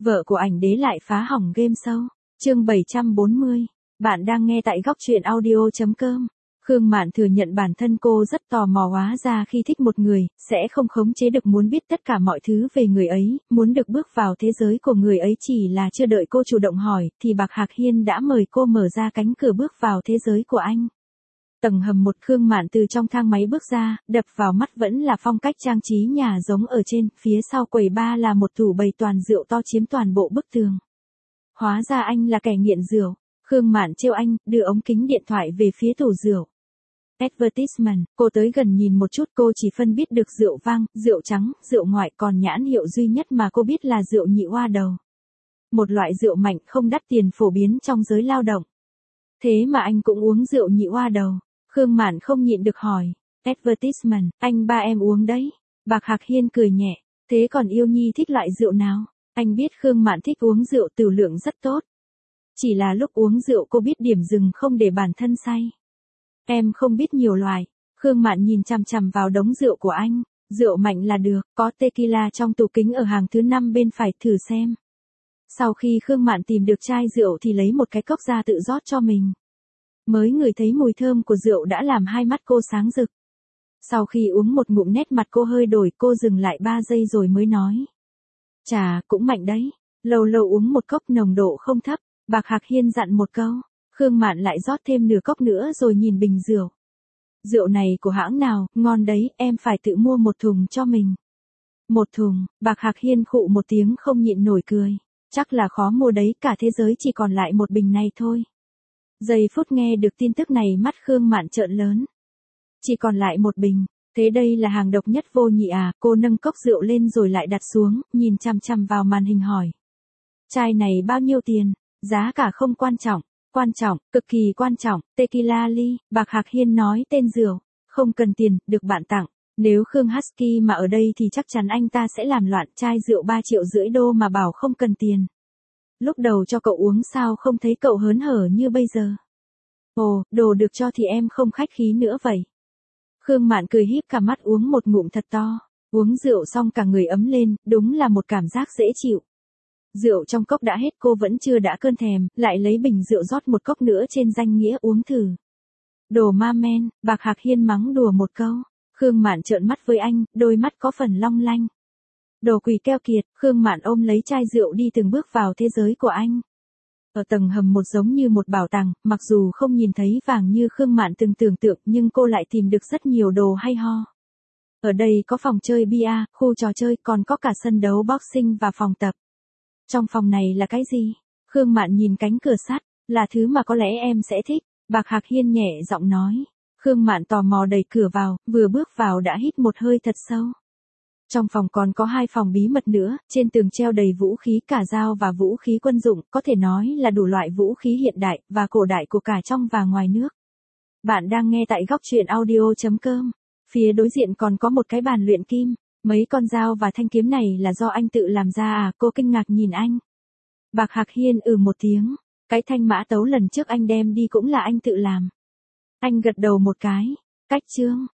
Vợ của ảnh đế lại phá hỏng game show. Chương 740. Bạn đang nghe tại góc truyện audio.com. Khương Mạn thừa nhận bản thân cô rất tò mò, hóa ra khi thích một người, sẽ không khống chế được muốn biết tất cả mọi thứ về người ấy, muốn được bước vào thế giới của người ấy. Chỉ là chưa đợi cô chủ động hỏi, thì Bạc Hạc Hiên đã mời cô mở ra cánh cửa bước vào thế giới của anh. Tầng hầm 1. Khương Mạn từ trong thang máy bước ra, đập vào mắt vẫn là phong cách trang trí nhà giống ở trên, phía sau quầy bar là một tủ bày toàn rượu to chiếm toàn bộ bức tường. Hóa ra anh là kẻ nghiện rượu. Khương Mạn trêu anh, đưa ống kính điện thoại về phía tủ rượu. Advertisement, cô tới gần nhìn một chút, cô chỉ phân biết được rượu vang, rượu trắng, rượu ngoại, còn nhãn hiệu duy nhất mà cô biết là rượu nhị oa đầu. Một loại rượu mạnh không đắt tiền phổ biến trong giới lao động. Thế mà anh cũng uống rượu nhị oa đầu. Khương Mạn không nhịn được hỏi. Advertisement, anh ba em uống đấy. Bạc Hạc Hiên cười nhẹ. Thế còn yêu nhi thích loại rượu nào? Anh biết Khương Mạn thích uống rượu tửu lượng rất tốt. Chỉ là lúc uống rượu cô biết điểm dừng, không để bản thân say. Em không biết nhiều loại. Khương Mạn nhìn chằm chằm vào đống rượu của anh. Rượu mạnh là được, có tequila trong tủ kính ở hàng thứ 5 bên phải, thử xem. Sau khi Khương Mạn tìm được chai rượu thì lấy một cái cốc ra tự rót cho mình. Mới ngửi thấy mùi thơm của rượu đã làm hai mắt cô sáng rực. Sau khi uống một ngụm nét mặt cô hơi đổi, cô dừng lại 3 giây rồi mới nói. Chà, cũng mạnh đấy. Lâu lâu uống một cốc nồng độ không thấp. Bạc Hạc Hiên dặn một câu. Khương Mạn lại rót thêm nửa cốc nữa rồi nhìn bình rượu. Rượu này của hãng nào, ngon đấy, em phải tự mua một thùng cho mình. Một thùng, Bạc Hạc Hiên khụ một tiếng không nhịn nổi cười. Chắc là khó mua đấy, cả thế giới chỉ còn lại một bình này thôi. Giây phút nghe được tin tức này mắt Khương Mạn trợn lớn. Chỉ còn lại một bình, thế đây là hàng độc nhất vô nhị à? Cô nâng cốc rượu lên rồi lại đặt xuống, nhìn chằm chằm vào màn hình hỏi. Chai này bao nhiêu tiền? Giá cả không quan trọng. Quan trọng, cực kỳ quan trọng, tequila ly. Bạc Hạc Hiên nói tên rượu. Không cần tiền, được bạn tặng. Nếu Khương Husky mà ở đây thì chắc chắn anh ta sẽ làm loạn. Chai rượu 3,5 triệu đô mà bảo không cần tiền. Lúc đầu cho cậu uống sao không thấy cậu hớn hở như bây giờ? Ồ, đồ được cho thì em không khách khí nữa vậy. Khương Mạn cười híp cả mắt uống một ngụm thật to. Uống rượu xong cả người ấm lên, đúng là một cảm giác dễ chịu. Rượu trong cốc đã hết, cô vẫn chưa đã cơn thèm, lại lấy bình rượu rót một cốc nữa trên danh nghĩa uống thử. Đồ ma men, Bạc Hạc Hiên mắng đùa một câu. Khương Mạn trợn mắt với anh, đôi mắt có phần long lanh. Đồ quỷ keo kiệt. Khương Mạn ôm lấy chai rượu đi từng bước vào thế giới của anh. Ở tầng hầm 1 giống như một bảo tàng, mặc dù không nhìn thấy vàng như Khương Mạn từng tưởng tượng nhưng cô lại tìm được rất nhiều đồ hay ho. Ở đây có phòng chơi bia, khu trò chơi, còn có cả sân đấu boxing và phòng tập. Trong phòng này là cái gì? Khương Mạn nhìn cánh cửa sắt, là thứ mà có lẽ em sẽ thích. Bạc Hạc Hiên nhẹ giọng nói. Khương Mạn tò mò đẩy cửa vào, vừa bước vào đã hít một hơi thật sâu. Trong phòng còn có 2 phòng bí mật nữa, trên tường treo đầy vũ khí, cả dao và vũ khí quân dụng, có thể nói là đủ loại vũ khí hiện đại và cổ đại của cả trong và ngoài nước. Bạn đang nghe tại góc truyện audio.com. Phía đối diện còn có một cái bàn luyện kim. Mấy con dao và thanh kiếm này là do anh tự làm ra à? Cô kinh ngạc nhìn anh. Bạc Hạc Hiên một tiếng. Cái thanh mã tấu lần trước anh đem đi cũng là anh tự làm. Anh gật đầu một cái. Cách chương.